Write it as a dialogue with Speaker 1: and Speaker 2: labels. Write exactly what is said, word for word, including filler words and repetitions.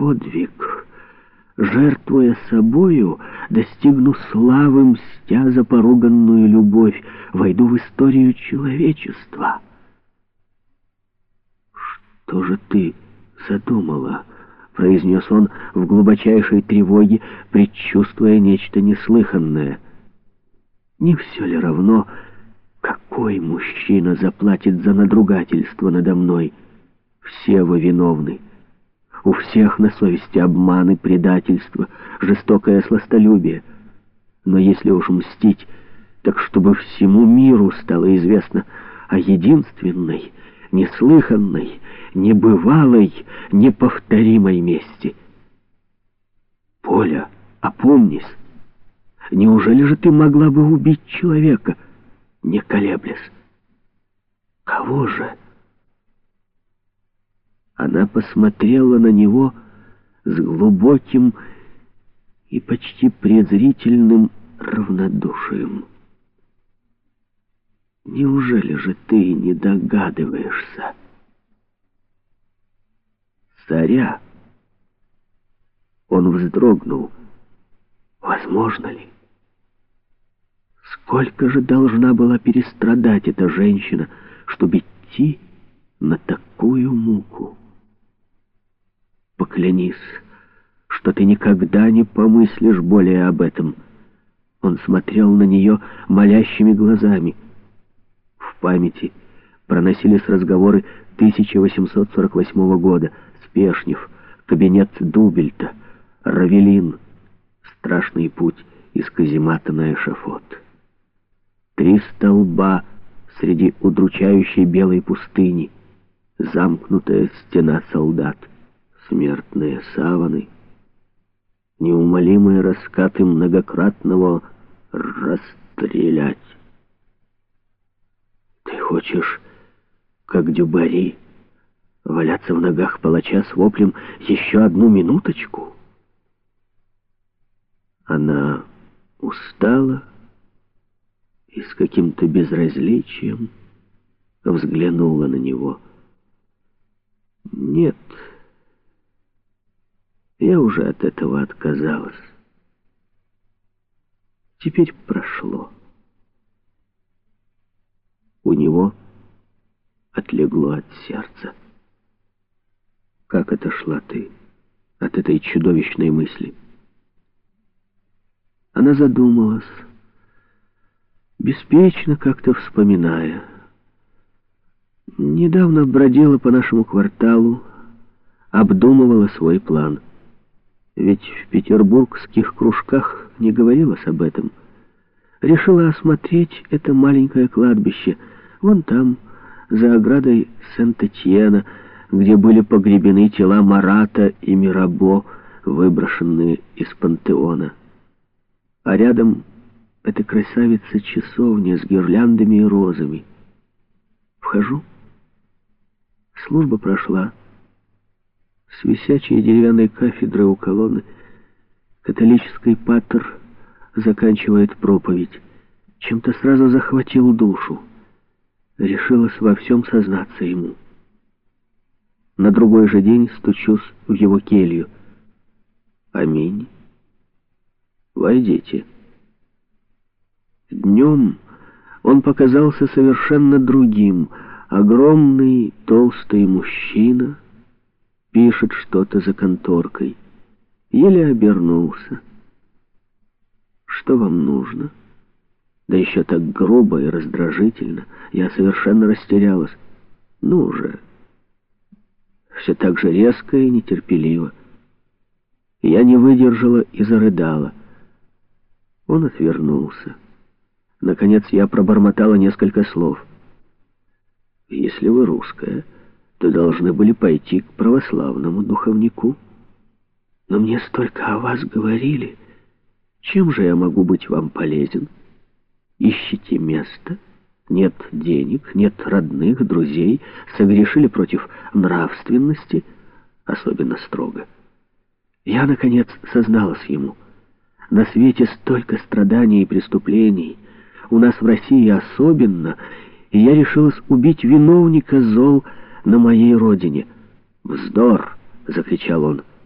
Speaker 1: подвиг. Жертвуя собою, достигну славы, мстя за поруганную любовь, войду в историю человечества. «Что же ты задумала?» — произнес он в глубочайшей тревоге, предчувствуя нечто неслыханное. «Не все ли равно, какой мужчина заплатит за надругательство надо мной? Все вы виновны. У всех на совести обманы, предательство, жестокое сластолюбие. Но если уж мстить, так чтобы всему миру стало известно о единственной, неслыханной, небывалой, неповторимой мести. Поля, опомнись, неужели же ты могла бы убить человека, не колеблясь? Кого же?» Она посмотрела на него с глубоким и почти презрительным равнодушием. «Неужели же ты не догадываешься?» «Царя!» Он вздрогнул. «Возможно ли? Сколько же должна была перестрадать эта женщина, чтобы идти на такую муку? Поклянись, что ты никогда не помыслишь более об этом». Он смотрел на нее молящими глазами. В памяти проносились разговоры тысяча восемьсот сорок восьмого года. Спешнев, кабинет Дубельта, Равелин, страшный путь из каземата на эшафот. Три столба среди удручающей белой пустыни, замкнутая стена солдат, смертные саваны, неумолимые раскаты многократного расстрелять. Ты хочешь, как Дюбари, валяться в ногах палача с воплем «Еще одну минуточку»? Она устала и с каким-то безразличием взглянула на него. «Нет, я уже от этого отказалась. Теперь прошло». У него отлегло от сердца. Как отошла ты от этой чудовищной мысли? Она задумалась, беспечно как-то вспоминая. Недавно бродила по нашему кварталу, обдумывала свой план. Ведь в петербургских кружках не говорилось об этом. Решила осмотреть это маленькое кладбище, вон там, за оградой Сент-Этьена, где были погребены тела Марата и Мирабо, выброшенные из пантеона. А рядом эта красавица-часовня с гирляндами и розами. Вхожу. Служба прошла. С висячей деревянной кафедры у колонны католический патер заканчивает проповедь. Чем-то сразу захватил душу. Решилась во всем сознаться ему. На другой же день стучусь в его келью. Аминь. Войдите. Днем он показался совершенно другим. Огромный, толстый мужчина пишет что-то за конторкой. Еле обернулся. Что вам нужно? Да еще так грубо и раздражительно. Я совершенно растерялась. Ну же. Все так же резко и нетерпеливо. Я не выдержала и зарыдала. Он отвернулся. Наконец я пробормотала несколько слов. Если вы русская, то должны были пойти к православному духовнику. Но мне столько о вас говорили. Чем же я могу быть вам полезен? Ищите место? Нет денег, нет родных, друзей, согрешили против нравственности, особенно строго. Я, наконец, созналась ему. На свете столько страданий и преступлений, у нас в России особенно, и я решилась убить виновника зол на моей родине. «Вздор!» — закричал он.